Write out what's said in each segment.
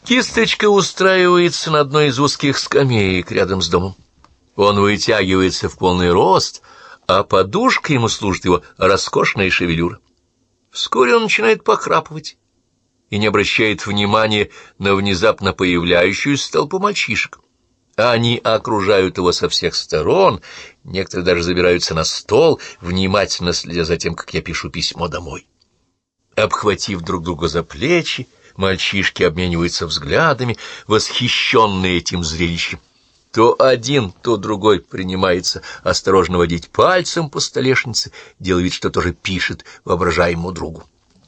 Кисточка устраивается на одной из узких скамеек рядом с домом. Он вытягивается в полный рост, а подушкой ему служит его роскошная шевелюра. Вскоре он начинает похрапывать и не обращает внимания на внезапно появляющуюся толпу мальчишек. Они окружают его со всех сторон, некоторые даже забираются на стол, внимательно следя за тем, как я пишу письмо домой. Обхватив друг друга за плечи, мальчишки обмениваются взглядами, восхищенные этим зрелищем. То один, то другой принимается осторожно водить пальцем по столешнице, делая вид, что тоже пишет воображаемому другу.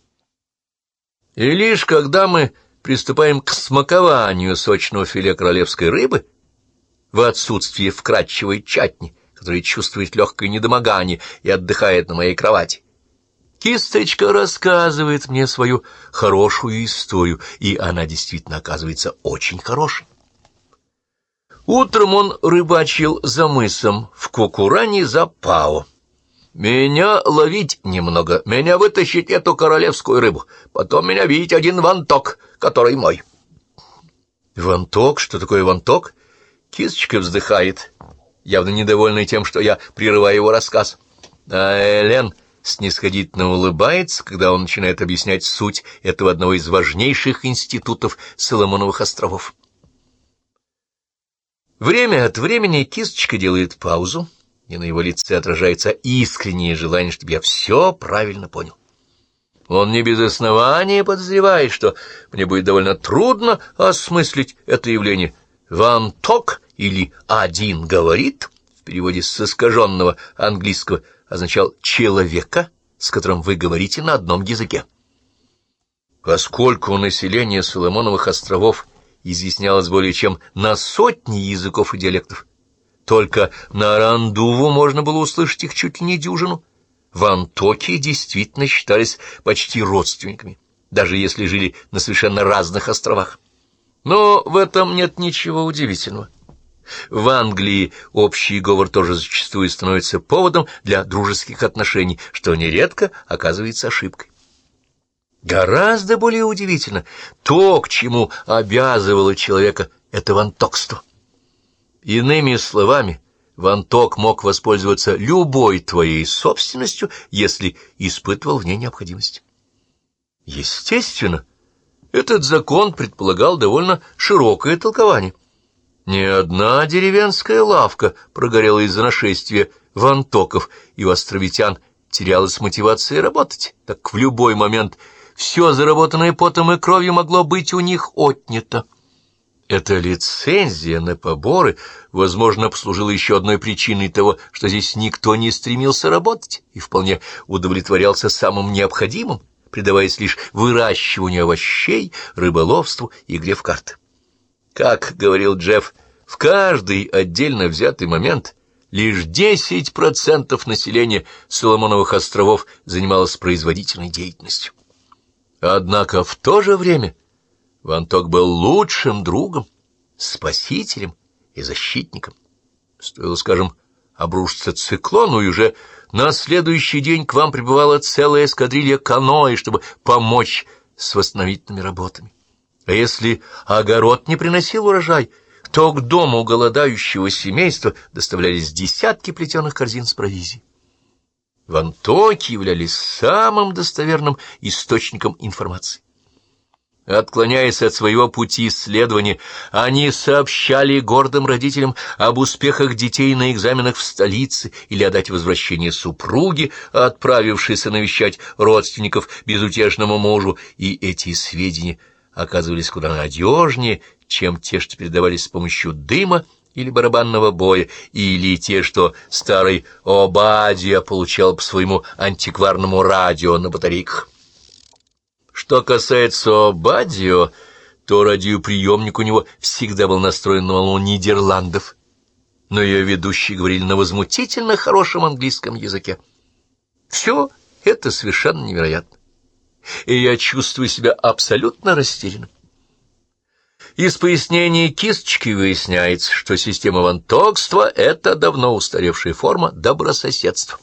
И лишь когда мы приступаем к смакованию сочного филе королевской рыбы, в отсутствие вкрадчивой чатни, которая чувствует легкое недомогание и отдыхает на моей кровати, Кисточка рассказывает мне свою хорошую историю, и она действительно оказывается очень хорошей. Утром он рыбачил за мысом в Кукуране за Пао. «Меня ловить немного, меня вытащить эту королевскую рыбу, потом меня видеть один ванток, который мой». «Ванток? Что такое ванток?» Кисточка вздыхает, явно недовольный тем, что я прерываю его рассказ. А Элен снисходительно улыбается, когда он начинает объяснять суть этого одного из важнейших институтов Соломоновых островов. Время от времени Кисточка делает паузу, и на его лице отражается искреннее желание, чтобы я все правильно понял. Он не без основания подозревает, что мне будет довольно трудно осмыслить это явление. «Ванток» или «один говорит» в переводе с искаженного английского означал «человека, с которым вы говорите на одном языке». Поскольку население Соломоновых островов изъяснялось более чем на сотни языков и диалектов, только на Рандуву можно было услышать их чуть ли не дюжину. Вантоки действительно считались почти родственниками, даже если жили на совершенно разных островах. Но в этом нет ничего удивительного. В Англии общий говор тоже зачастую становится поводом для дружеских отношений, что нередко оказывается ошибкой. Гораздо более удивительно то, к чему обязывало человека это вантокство. Иными словами, ванток мог воспользоваться любой твоей собственностью, если испытывал в ней необходимость. Естественно, этот закон предполагал довольно широкое толкование. Ни одна деревенская лавка прогорела из-за нашествия вантоков, и у островитян терялась мотивация работать, так в любой момент все заработанное потом и кровью могло быть у них отнято. Эта лицензия на поборы, возможно, послужила еще одной причиной того, что здесь никто не стремился работать и вполне удовлетворялся самым необходимым, предаваясь лишь выращиванию овощей, рыболовству и игре в карты. Как говорил Джефф, в каждый отдельно взятый момент лишь 10% населения Соломоновых островов занималось производительной деятельностью. Однако в то же время Ванток был лучшим другом, спасителем и защитником. Стоило, скажем, обрушиться циклону, и уже на следующий день к вам прибывала целая эскадрилья каноэ, чтобы помочь с восстановительными работами. А если огород не приносил урожай, то к дому голодающего семейства доставлялись десятки плетеных корзин с провизией. Вантоки являлись самым достоверным источником информации. Отклоняясь от своего пути исследования, они сообщали гордым родителям об успехах детей на экзаменах в столице или о дате возвращения супруги, отправившейся навещать родственников безутешному мужу, и эти сведения оказывались куда надежнее, чем те, что передавались с помощью дыма или барабанного боя, или те, что старый Обадия получал по своему антикварному радио на батарейках. Что касается Обадио, то радиоприемник у него всегда был настроен на волну Нидерландов, но ее ведущие говорили на возмутительно хорошем английском языке. Все это совершенно невероятно, и я чувствую себя абсолютно растерянным. Из пояснений Кисточки выясняется, что система вантокства — это давно устаревшая форма добрососедства.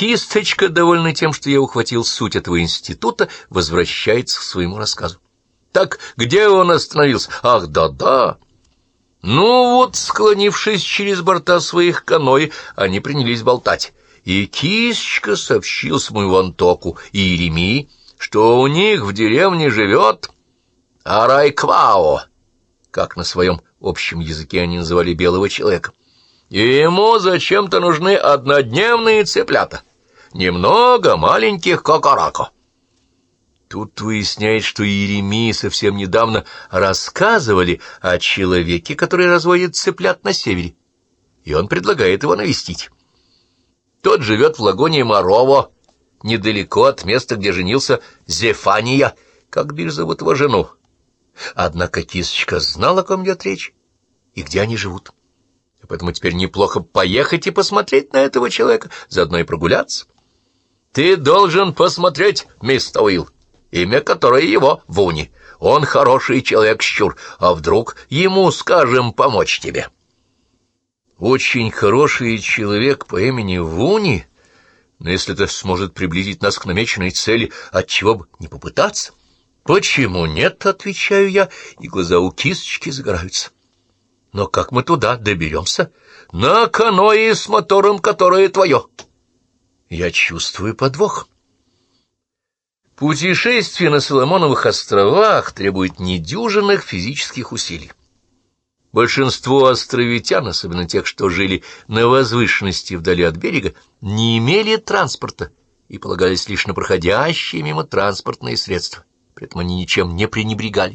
Кисточка, довольный тем, что я ухватил суть этого института, возвращается к своему рассказу. Так где он остановился? Ах, да-да. Ну вот, склонившись через борта своих каноэ, они принялись болтать. И кисочка сообщил своему Антоку и Еремии, что у них в деревне живет Арайквао, как на своем общем языке они называли белого человека. И ему зачем-то нужны однодневные цыплята, немного маленьких кокорако. Тут выясняет, что Еремии совсем недавно рассказывали о человеке, который разводит цыплят на севере, и он предлагает его навестить. Тот живет в лагуне Морово, недалеко от места, где женился Зефания, как бишь зовут его жену. Однако кисочка знала, о ком идет речь и где они живут. И поэтому теперь неплохо поехать и посмотреть на этого человека, заодно и прогуляться. Ты должен посмотреть, мистер Уилл, имя которое его Вуни. Он хороший человек, щур, а вдруг ему скажем помочь тебе? Очень хороший человек по имени Вуни, но если это сможет приблизить нас к намеченной цели, отчего бы не попытаться? Почему нет, отвечаю я, и глаза у кисочки загораются. Но как мы туда доберемся? На каноэ с мотором, которое твое. Я чувствую подвох. Путешествие на Соломоновых островах требует недюжинных физических усилий. Большинство островитян, особенно тех, что жили на возвышенности вдали от берега, не имели транспорта и полагались лишь на проходящие мимо транспортные средства. При этом они ничем не пренебрегали.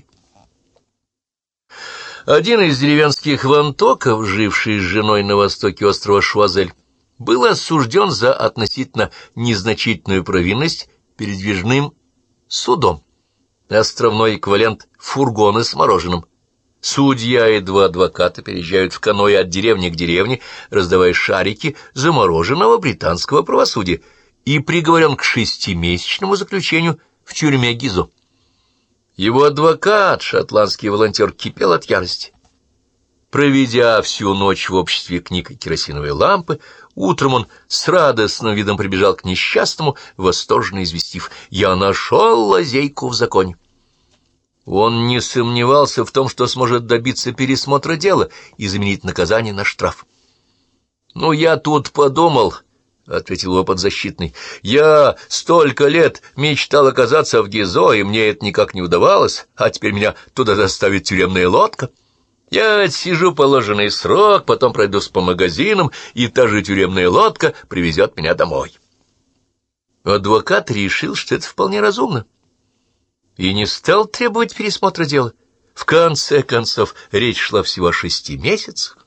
Один из деревенских вантоков, живший с женой на востоке острова Шуазель, был осужден за относительно незначительную провинность передвижным судом, островной эквивалент фургона с мороженым. Судья и два адвоката переезжают в каноэ от деревни к деревне, раздавая шарики замороженного британского правосудия, и приговорен к 6-месячному заключению в тюрьме Гизо. Его адвокат, шотландский волонтер, кипел от ярости. Проведя всю ночь в обществе книг и керосиновой лампы, утром он с радостным видом прибежал к несчастному, восторженно известив: «Я нашел лазейку в законе». Он не сомневался в том, что сможет добиться пересмотра дела и заменить наказание на штраф. «Ну, я тут подумал», — ответил его подзащитный, — «я столько лет мечтал оказаться в Гизо, и мне это никак не удавалось, а теперь меня туда доставит тюремная лодка. Я отсижу положенный срок, потом пройдусь по магазинам, и та же тюремная лодка привезет меня домой». Адвокат решил, что это вполне разумно, и не стал требовать пересмотра дела. В конце концов, речь шла всего о 6 месяцах.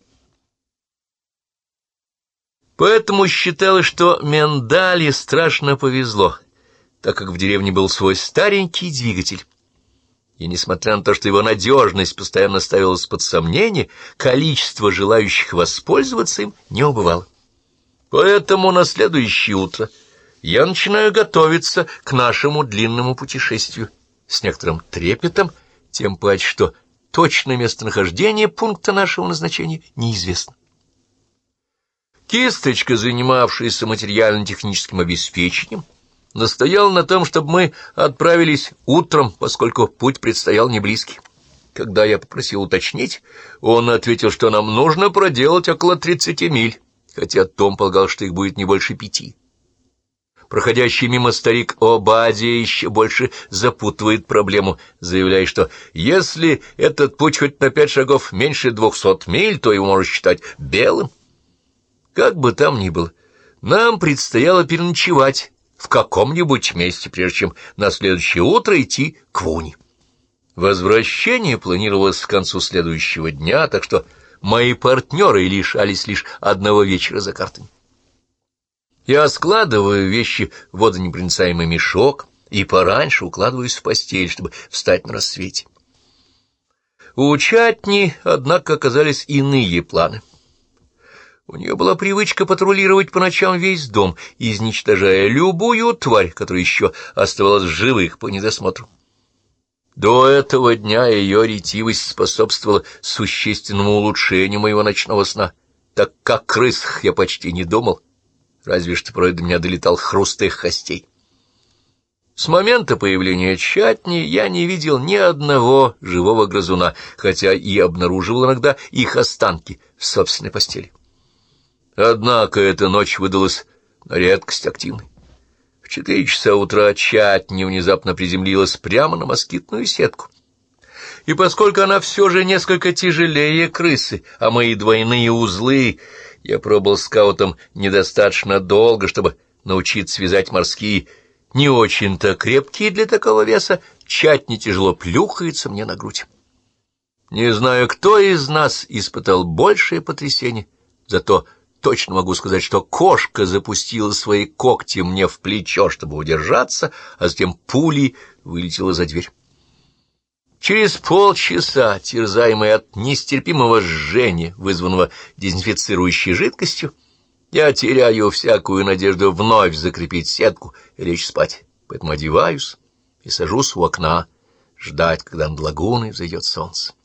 Поэтому считалось, что Мендали страшно повезло, так как в деревне был свой старенький двигатель. И несмотря на то, что его надежность постоянно ставилась под сомнение, количество желающих воспользоваться им не убывало. Поэтому на следующее утро я начинаю готовиться к нашему длинному путешествию с некоторым трепетом, тем паче, что точное местонахождение пункта нашего назначения неизвестно. Кисточка, занимавшаяся материально-техническим обеспечением, настоял на том, чтобы мы отправились утром, поскольку путь предстоял неблизкий. Когда я попросил уточнить, он ответил, что нам нужно проделать около 30 миль, хотя Том полагал, что их будет не больше 5. Проходящий мимо старик Обадия еще больше запутывает проблему, заявляя, что если этот путь хоть на 5 шагов меньше 200 миль, то его можно считать белым. Как бы там ни было, нам предстояло переночевать в каком-нибудь месте, прежде чем на следующее утро идти к Вуни. Возвращение планировалось к концу следующего дня, так что мои партнеры лишались лишь одного вечера за картами. Я складываю вещи в водонепроницаемый мешок и пораньше укладываюсь в постель, чтобы встать на рассвете. У Чатни, однако, оказались иные планы. У нее была привычка патрулировать по ночам весь дом, изничтожая любую тварь, которая еще оставалась в живых по недосмотру. До этого дня ее ретивость способствовала существенному улучшению моего ночного сна, так как о крысах я почти не думал, разве что порой до меня долетал хруст их костей. С момента появления чатни я не видел ни одного живого грызуна, хотя и обнаруживал иногда их останки в собственной постели. Однако эта ночь выдалась на редкость активной. В 4 часа утра чатни внезапно приземлилась прямо на москитную сетку. И поскольку она все же несколько тяжелее крысы, а мои двойные узлы, я пробыл скаутом недостаточно долго, чтобы научиться вязать морские, не очень-то крепкие для такого веса, чатни тяжело плюхается мне на грудь. Не знаю, кто из нас испытал большее потрясение, зато точно могу сказать, что кошка запустила свои когти мне в плечо, чтобы удержаться, а затем пулей вылетела за дверь. Через полчаса, терзаемый от нестерпимого жжения, вызванного дезинфицирующей жидкостью, я теряю всякую надежду вновь закрепить сетку и лечь спать, поэтому одеваюсь и сажусь у окна ждать, когда над лагуной взойдет солнце.